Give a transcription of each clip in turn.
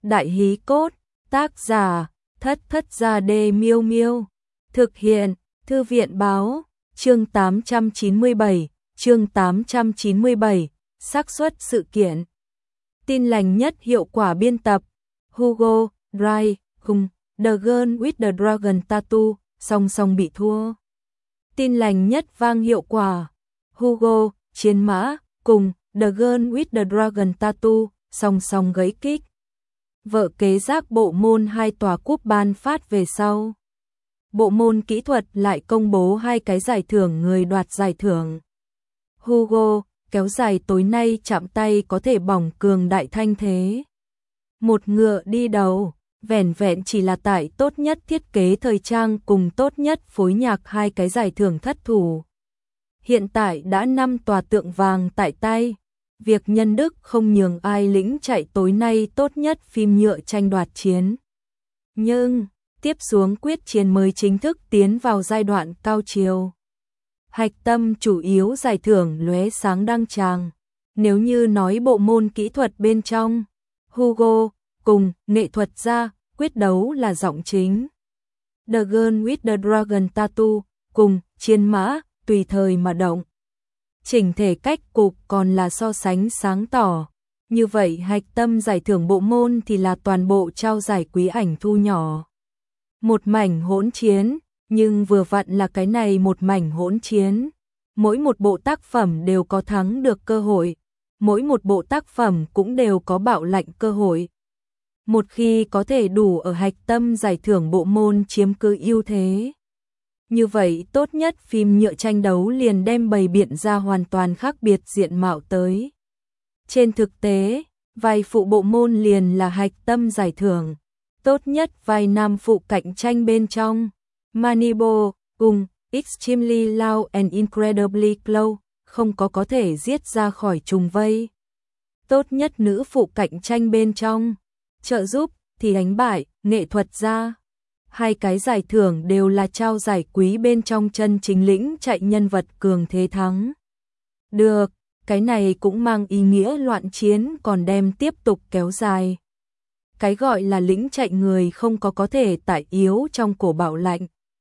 Đại hí cốt, tác giả, Thất Thất Gia Đê Miêu Miêu. Thực hiện, Thư viện báo, chương 897, chương 897, xác suất sự kiện. Tin lành nhất hiệu quả biên tập, Hugo, Dry, cùng, The Girl with the Dragon Tattoo, song song bị thua. Tin lành nhất vang hiệu quả, Hugo, Chiến Mã, cùng, The Girl with the Dragon Tattoo, song song gãy kích. Vợ kế giác bộ môn 2 tòa cúp ban phát về sau. Bộ môn kỹ thuật lại công bố 2 cái giải thưởng người đoạt giải thưởng. Hugo, kéo dài tối nay chạm tay có thể bỏng cường đại thanh thế. Một ngựa đi đầu, vẻn vẹn chỉ là tại tốt nhất thiết kế thời trang cùng tốt nhất phối nhạc 2 cái giải thưởng thất thủ. Hiện tại đã 5 tòa tượng vàng tại tay. Việc nhân đức không nhường ai lĩnh chạy tối nay tốt nhất phim nhựa tranh đoạt chiến. Nhưng, tiếp xuống quyết chiến mới chính thức tiến vào giai đoạn cao chiều. Hạch tâm chủ yếu giải thưởng lóe sáng đăng tràng. Nếu như nói bộ môn kỹ thuật bên trong, Hugo, cùng, nghệ thuật gia, quyết đấu là giọng chính. The Girl with the Dragon Tattoo, cùng, Chiến Mã, tùy thời mà động. Chỉnh thể cách cục còn là so sánh sáng tỏ. Như vậy hạch tâm giải thưởng bộ môn thì là toàn bộ trao giải quý ảnh thu nhỏ. Một mảnh hỗn chiến, nhưng vừa vặn là cái này một mảnh hỗn chiến. Mỗi một bộ tác phẩm đều có thắng được cơ hội. Mỗi một bộ tác phẩm cũng đều có bạo lệnh cơ hội. Một khi có thể đủ ở hạch tâm giải thưởng bộ môn chiếm cứ ưu thế. Như vậy tốt nhất phim nhựa tranh đấu liền đem bày biện ra hoàn toàn khác biệt diện mạo tới. Trên thực tế, vai phụ bộ môn liền là hạch tâm giải thưởng. Tốt nhất vai nam phụ cạnh tranh bên trong. Manibo, cùng, Extremely Loud and Incredibly Close, không có thể giết ra khỏi trùng vây. Tốt nhất nữ phụ cạnh tranh bên trong. Trợ giúp, thì đánh bại, nghệ thuật gia. 2 cái giải thưởng đều là trao giải quý bên trong chân chính lĩnh chạy nhân vật cường thế thắng. Được, cái này cũng mang ý nghĩa loạn chiến còn đem tiếp tục kéo dài. Cái gọi là lĩnh chạy người không có thể tại yếu trong cổ bạo lạnh.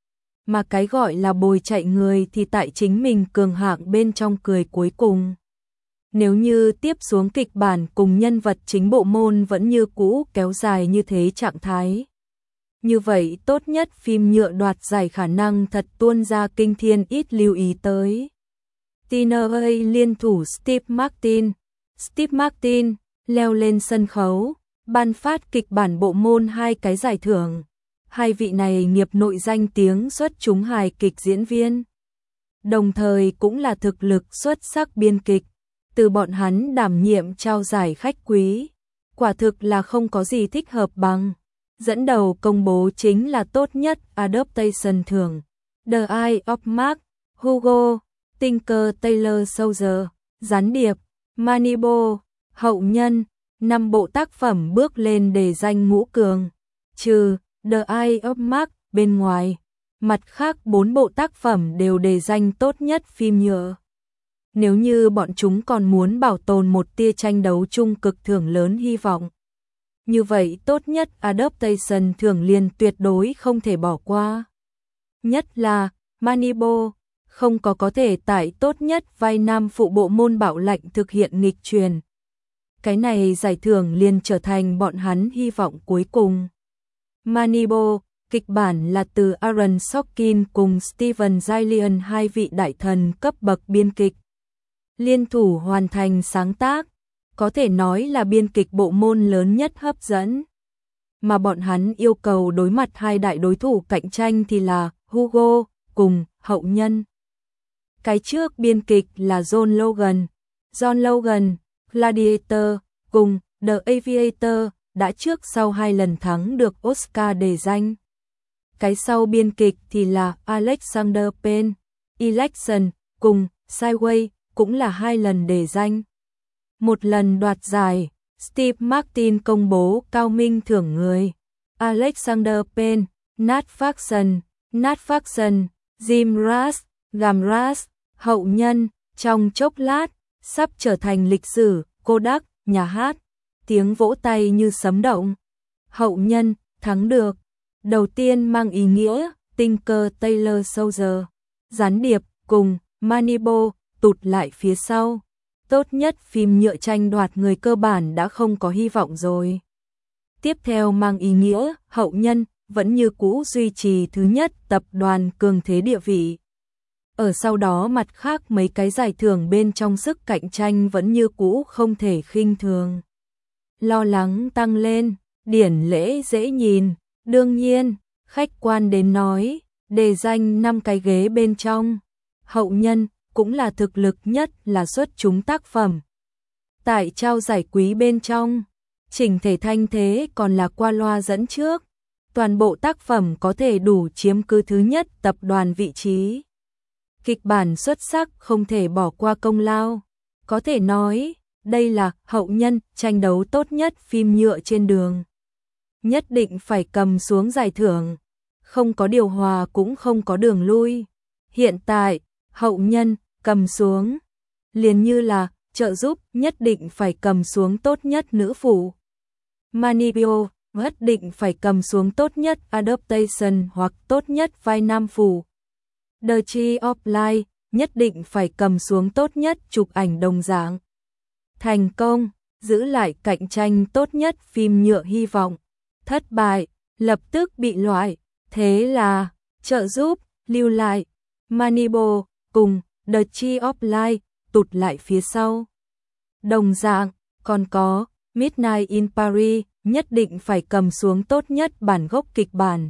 Mà cái gọi là bồi chạy người thì tại chính mình cường hạng bên trong cười cuối cùng. Nếu như tiếp xuống kịch bản cùng nhân vật chính bộ môn vẫn như cũ kéo dài như thế trạng thái. Như vậy tốt nhất phim nhựa đoạt giải khả năng thật tuôn ra kinh thiên ít lưu ý tới. Tina Fey liên thủ Steve Martin. Steve Martin leo lên sân khấu, ban phát kịch bản bộ môn 2 cái giải thưởng. 2 vị này nghiệp nội danh tiếng xuất chúng hài kịch diễn viên. Đồng thời cũng là thực lực xuất sắc biên kịch. Từ bọn hắn đảm nhiệm trao giải khách quý. Quả thực là không có gì thích hợp bằng. Dẫn đầu công bố chính là tốt nhất adaptation thưởng. The Eye of Mark, Hugo, Tinker Tailor Soldier, Gián điệp, Manibo, Hậu nhân, 5 bộ tác phẩm bước lên để danh ngũ cường. Trừ The Eye of Mark bên ngoài, mặt khác 4 bộ tác phẩm đều đề danh tốt nhất phim nhựa. Nếu như bọn chúng còn muốn bảo tồn một tia tranh đấu chung cực thưởng lớn hy vọng. Như vậy tốt nhất adaptation thưởng liền tuyệt đối không thể bỏ qua. Nhất là Manibo không có thể tại tốt nhất vai nam phụ bộ môn bạo lệnh thực hiện nghịch truyền. Cái này giải thưởng liền trở thành bọn hắn hy vọng cuối cùng. Manibo, kịch bản là từ Aaron Sorkin cùng Steven Zaillian 2 vị đại thần cấp bậc biên kịch. Liên thủ hoàn thành sáng tác. Có thể nói là biên kịch bộ môn lớn nhất hấp dẫn. Mà bọn hắn yêu cầu đối mặt 2 đại đối thủ cạnh tranh thì là Hugo cùng Hậu nhân. Cái trước biên kịch là John Logan. John Logan, Gladiator cùng The Aviator đã trước sau 2 lần thắng được Oscar đề danh. Cái sau biên kịch thì là Alexander Payne. Election cùng Sideways cũng là 2 lần đề danh. Một lần đoạt giải, Steve Martin công bố cao minh thưởng người. Alexander Payne, Nat Faxon, Jim Rash, Gam Rash, Hậu nhân, trong chốc lát, sắp trở thành lịch sử, Kodak, nhà hát. Tiếng vỗ tay như sấm động. hậu nhân, thắng được. Đầu tiên mang ý nghĩa Tinker Tailor Soldier, gián điệp cùng Moneyball tụt lại phía sau. Tốt nhất phim nhựa tranh đoạt người cơ bản đã không có hy vọng rồi. Tiếp theo mang ý nghĩa hậu nhân vẫn như cũ duy trì thứ nhất tập đoàn cường thế địa vị. Ở sau đó mặt khác mấy cái giải thưởng bên trong sức cạnh tranh vẫn như cũ không thể khinh thường. Lo lắng tăng lên, điển lễ dễ nhìn, đương nhiên, khách quan đến nói, đề danh 5 cái ghế bên trong. Hậu nhân cũng là thực lực nhất là xuất chúng tác phẩm. Tại trao giải quý bên trong, chỉnh thể thanh thế còn là qua loa dẫn trước. Toàn bộ tác phẩm có thể đủ chiếm cứ thứ nhất tập đoàn vị trí. Kịch bản xuất sắc không thể bỏ qua công lao. Có thể nói, đây là hậu nhân tranh đấu tốt nhất phim nhựa trên đường. Nhất định phải cầm xuống giải thưởng. Không có điều hòa cũng không có đường lui. Hiện tại, hậu nhân cầm xuống. Liền như là trợ giúp nhất định phải cầm xuống tốt nhất nữ phụ. Manipio nhất định phải cầm xuống tốt nhất adaptation hoặc tốt nhất vai nam phụ. The Tree of Life nhất định phải cầm xuống tốt nhất chụp ảnh đồng dạng. Thành công, giữ lại cạnh tranh tốt nhất phim nhựa hy vọng. Thất bại, lập tức bị loại. Thế là, trợ giúp, lưu lại. Moneyball cùng The Tree of Life tụt lại phía sau. Đồng dạng, còn có Midnight in Paris nhất định phải cầm xuống tốt nhất bản gốc kịch bản.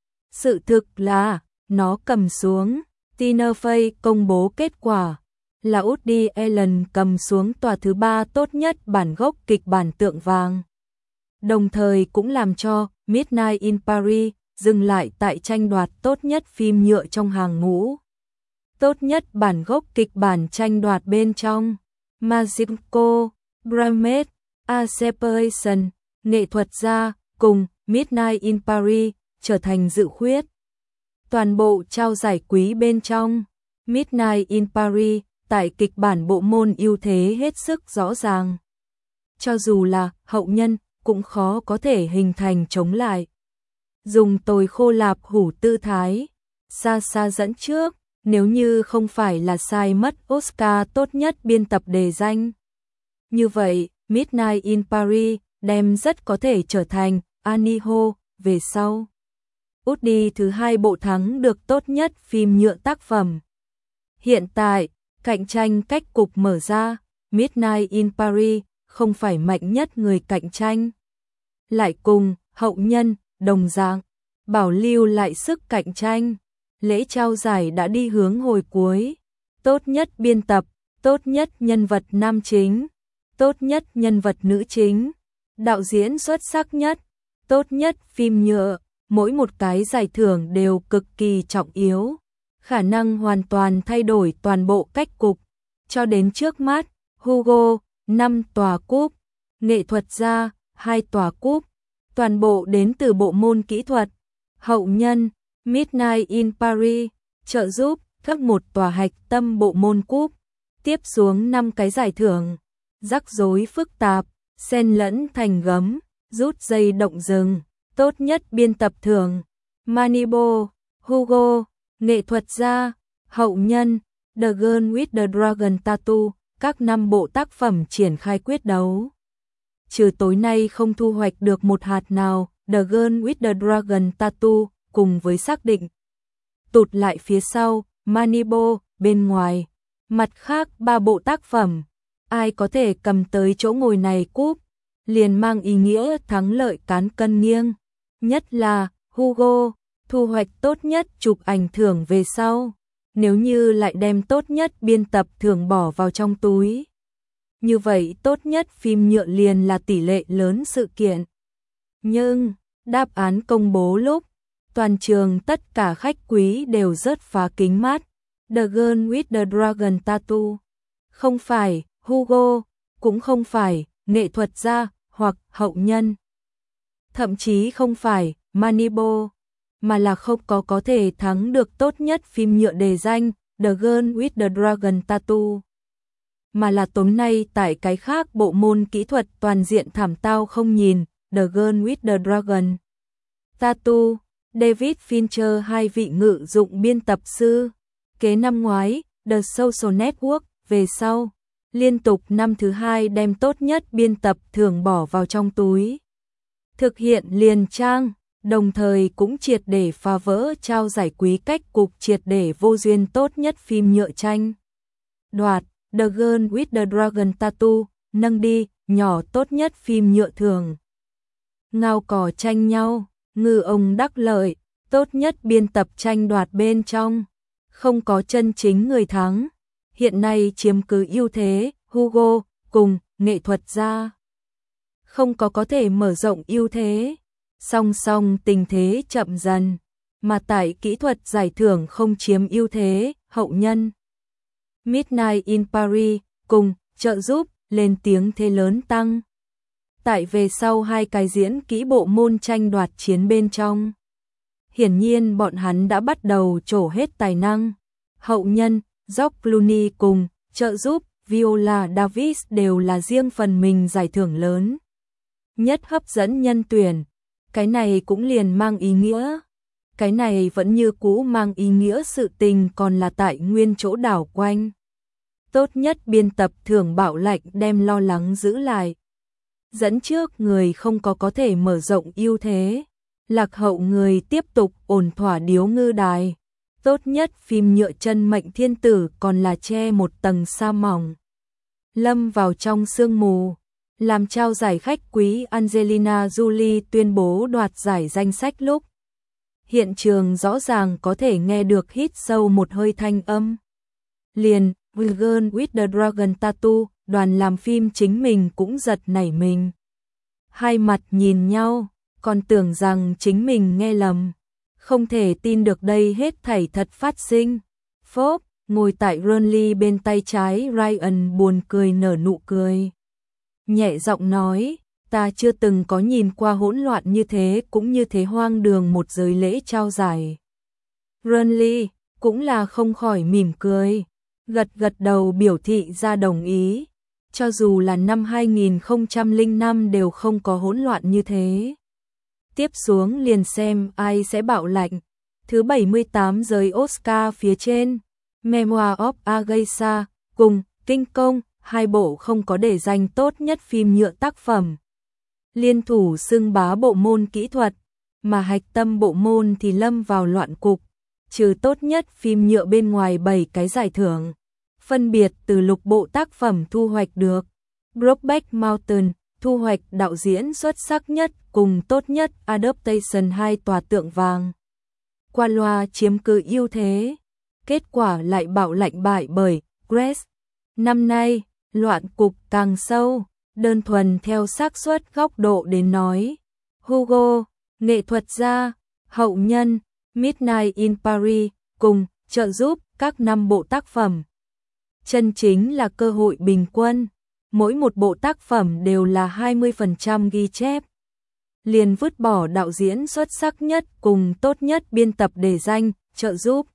Sự thực là, nó cầm xuống. Tina Fey công bố kết quả là Woody Allen cầm xuống tòa thứ 3 tốt nhất bản gốc kịch bản Tượng Vàng. Đồng thời cũng làm cho Midnight in Paris dừng lại tại tranh đoạt tốt nhất phim nhựa trong hàng ngũ. Tốt nhất bản gốc kịch bản tranh đoạt bên trong Magico, Bramet, A Separation, nghệ thuật gia cùng Midnight in Paris trở thành dự khuyết. Toàn bộ trao giải quý bên trong Midnight in Paris tại kịch bản bộ môn ưu thế hết sức rõ ràng. Cho dù là hậu nhân cũng khó có thể hình thành chống lại. Dùng tồi khô lạp hủ tư thái, xa xa dẫn trước, nếu như không phải là sai mất Oscar tốt nhất biên tập đề danh. Như vậy, Midnight in Paris đem rất có thể trở thành Annie Hall về sau. Woody thứ 2 bộ thắng được tốt nhất phim nhựa tác phẩm. Hiện tại, cạnh tranh cách cục mở ra, Midnight in Paris không phải mạnh nhất người cạnh tranh. Lại cùng, hậu nhân, đồng dạng, bảo lưu lại sức cạnh tranh. Lễ trao giải đã đi hướng hồi cuối. Tốt nhất biên tập, tốt nhất nhân vật nam chính, tốt nhất nhân vật nữ chính, đạo diễn xuất sắc nhất, tốt nhất phim nhựa. Mỗi một cái giải thưởng đều cực kỳ trọng yếu, khả năng hoàn toàn thay đổi toàn bộ cách cục. Cho đến trước mắt, Hugo, 5 tòa cúp, nghệ thuật gia, 2 tòa cúp, toàn bộ đến từ bộ môn kỹ thuật. Hậu nhân, Midnight in Paris, trợ giúp, các một tòa hạch tâm bộ môn cúp. Tiếp xuống 5 cái giải thưởng, rắc rối phức tạp, xen lẫn thành gấm, rút dây động rừng. Tốt nhất biên tập thưởng, Moneyball, Hugo, nghệ thuật gia, hậu nhân, The Girl with the Dragon Tattoo, các 5 bộ tác phẩm triển khai quyết đấu. Trừ tối nay không thu hoạch được một hạt nào, The Girl with the Dragon Tattoo cùng với xác định tụt lại phía sau, Moneyball bên ngoài. Mặt khác 3 bộ tác phẩm, ai có thể cầm tới chỗ ngồi này cúp, liền mang ý nghĩa thắng lợi cán cân nghiêng. Nhất là Hugo, thu hoạch tốt nhất chụp ảnh thưởng về sau, nếu như lại đem tốt nhất biên tập thưởng bỏ vào trong túi. Như vậy tốt nhất phim nhựa liền là tỷ lệ lớn sự kiện. Nhưng, đáp án công bố lúc, toàn trường tất cả khách quý đều rớt phá kính mắt. The Girl with the Dragon Tattoo. Không phải Hugo, cũng không phải nghệ thuật gia hoặc hậu nhân. Thậm chí không phải Moneyball, mà là không có thể thắng được tốt nhất phim nhựa đề danh The Girl with the Dragon Tattoo. Mà là tối nay tại cái khác bộ môn kỹ thuật toàn diện thảm tao không nhìn, The Girl with the Dragon Tattoo, David Fincher, hai vị ngự dụng biên tập sư. Kế năm ngoái, The Social Network, về sau, liên tục năm thứ hai đem tốt nhất biên tập thưởng bỏ vào trong túi. Thực hiện liền trang, đồng thời cũng triệt để phá vỡ trao giải quý cách cục triệt để vô duyên tốt nhất phim nhựa tranh. Đoạt, The Girl with the Dragon Tattoo, nâng đi, nhỏ tốt nhất phim nhựa thường. Ngao cò tranh nhau, ngư ông đắc lợi, tốt nhất biên tập tranh đoạt bên trong. Không có chân chính người thắng. Hiện nay chiếm cứ ưu thế, Hugo, cùng, nghệ thuật gia. Không có thể mở rộng ưu thế. Song song tình thế chậm dần. Mà tại kỹ thuật giải thưởng không chiếm ưu thế, hậu nhân. Midnight in Paris, cùng, trợ giúp, lên tiếng thế lớn tăng. Tại về sau hai cái diễn kỹ bộ môn tranh đoạt chiến bên trong. Hiển nhiên bọn hắn đã bắt đầu trổ hết tài năng. Hậu nhân, George Clooney cùng, trợ giúp, Viola Davis đều là riêng phần mình giải thưởng lớn. Nhất hấp dẫn nhân tuyển. Cái này cũng liền mang ý nghĩa. Cái này vẫn như cũ mang ý nghĩa sự tình còn là tại nguyên chỗ đảo quanh. Tốt nhất biên tập thưởng Bảo Lạch đem lo lắng giữ lại. Dẫn trước người không có thể mở rộng ưu thế. Lạc hậu người tiếp tục ổn thỏa điếu ngư đài. Tốt nhất phim nhựa chân mệnh thiên tử còn là che một tầng sa mỏng. Lâm vào trong sương mù. Làm trao giải khách quý Angelina Jolie tuyên bố đoạt giải danh sách lúc. Hiện trường rõ ràng có thể nghe được hít sâu một hơi thanh âm. Liền, The Girl with the Dragon Tattoo, đoàn làm phim chính mình cũng giật nảy mình. Hai mặt nhìn nhau, còn tưởng rằng chính mình nghe lầm. Không thể tin được đây hết thảy thật phát sinh. Phốp, ngồi tại Ronly bên tay trái Ryan buồn cười nở nụ cười. Nhẹ giọng nói, ta chưa từng có nhìn qua hỗn loạn như thế cũng như thế hoang đường một giới lễ trao giải. Ronly cũng là không khỏi mỉm cười, gật đầu biểu thị ra đồng ý. Cho dù là năm 2005 đều không có hỗn loạn như thế. Tiếp xuống liền xem ai sẽ bạo lệnh. Thứ 78 giới Oscar phía trên, Memoir of a Geisha cùng King Kong, hai bộ không có để danh tốt nhất phim nhựa tác phẩm. Liên thủ xưng bá bộ môn kỹ thuật, mà hạch tâm bộ môn thì lâm vào loạn cục, trừ tốt nhất phim nhựa bên ngoài 7 cái giải thưởng. Phân biệt từ lục bộ tác phẩm thu hoạch được. Brokeback Mountain, thu hoạch đạo diễn xuất sắc nhất cùng tốt nhất adaptation 2 tòa tượng vàng. Qua loa chiếm cứ ưu thế. Kết quả lại bạo lệnh bại bởi Grace. Năm nay, loạn cục càng sâu, đơn thuần theo xác suất góc độ đến nói. Hugo, nghệ thuật gia, hậu nhân, Midnight in Paris, cùng, trợ giúp, các 5 bộ tác phẩm. Chân chính là cơ hội bình quân, mỗi một bộ tác phẩm đều là 20% ghi chép. Liền vứt bỏ đạo diễn xuất sắc nhất cùng tốt nhất biên tập để danh, trợ giúp.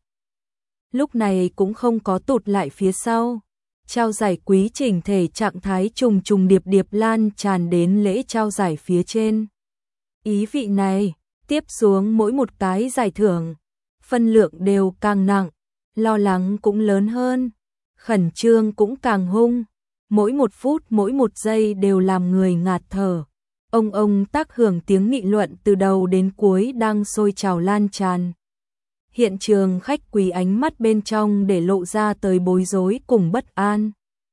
Lúc này cũng không có tụt lại phía sau. Trao giải quý chỉnh thể trạng thái trùng điệp lan tràn đến lễ trao giải phía trên. Ý vị này, tiếp xuống mỗi một cái giải thưởng, phân lượng đều càng nặng, lo lắng cũng lớn hơn, khẩn trương cũng càng hung, mỗi một phút mỗi một giây đều làm người ngạt thở. Ông tác hưởng tiếng nghị luận từ đầu đến cuối đang sôi trào lan tràn. Hiện trường khách quý ánh mắt bên trong để lộ ra tới bối rối cùng bất an.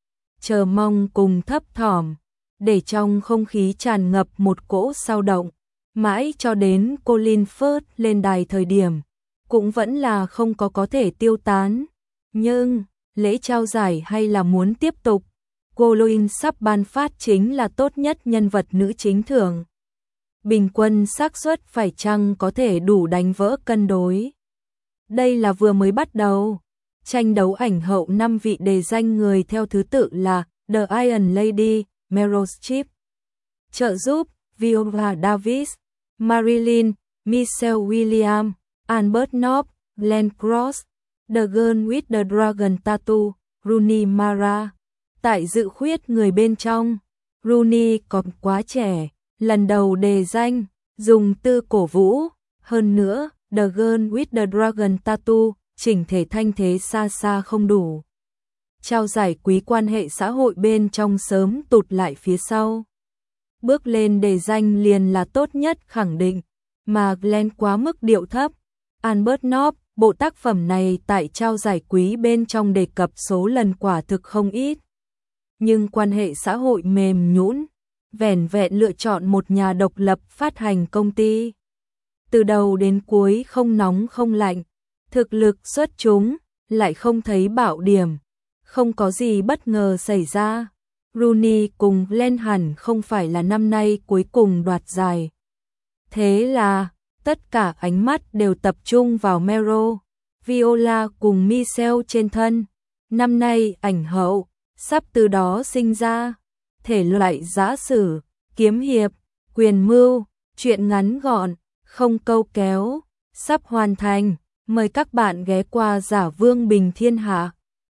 Chờ mong cùng thấp thỏm, để trong không khí tràn ngập một cỗ sao động. Mãi cho đến Colin Firth lên đài thời điểm, cũng vẫn là không có thể tiêu tán. Nhưng, lễ trao giải hay là muốn tiếp tục. Colin sắp ban phát chính là tốt nhất nhân vật nữ chính thưởng. Bình quân xác suất phải chăng có thể đủ đánh vỡ cân đối. Đây là vừa mới bắt đầu. Tranh đấu ảnh hậu 5 vị đề danh người theo thứ tự là The Iron Lady, Meryl Streep. Trợ giúp, Viola Davis, Marilyn, Michelle Williams, Albert Nobbs, Glenn Close, The Girl with the Dragon Tattoo, Rooney Mara. Tại dự khuyết người bên trong, Rooney còn quá trẻ, lần đầu đề danh, dùng từ cổ vũ, hơn nữa, The Girl with the Dragon Tattoo, chỉnh thể thanh thế xa xa không đủ. Trao giải quý quan hệ xã hội bên trong sớm tụt lại phía sau. Bước lên đề danh liền là tốt nhất khẳng định, mà Glenn quá mức điệu thấp. Albert Nobbs, bộ tác phẩm này tại trao giải quý bên trong đề cập số lần quả thực không ít. Nhưng quan hệ xã hội mềm nhũn, vẻn vẹn lựa chọn một nhà độc lập phát hành công ty. Từ đầu đến cuối không nóng không lạnh, thực lực xuất chúng, lại không thấy bạo điểm. Không có gì bất ngờ xảy ra. Rooney cùng Glenn hẳn không phải là năm nay cuối cùng đoạt giải. Thế là, tất cả ánh mắt đều tập trung vào Meryl, Viola cùng Michelle trên thân. Năm nay ảnh hậu, sắp từ đó sinh ra. Thể loại giã sử, kiếm hiệp, quyền mưu, truyện ngắn gọn, không câu kéo, sắp hoàn thành. Mời các bạn ghé qua Giả Vương Bình Thiên Hạ.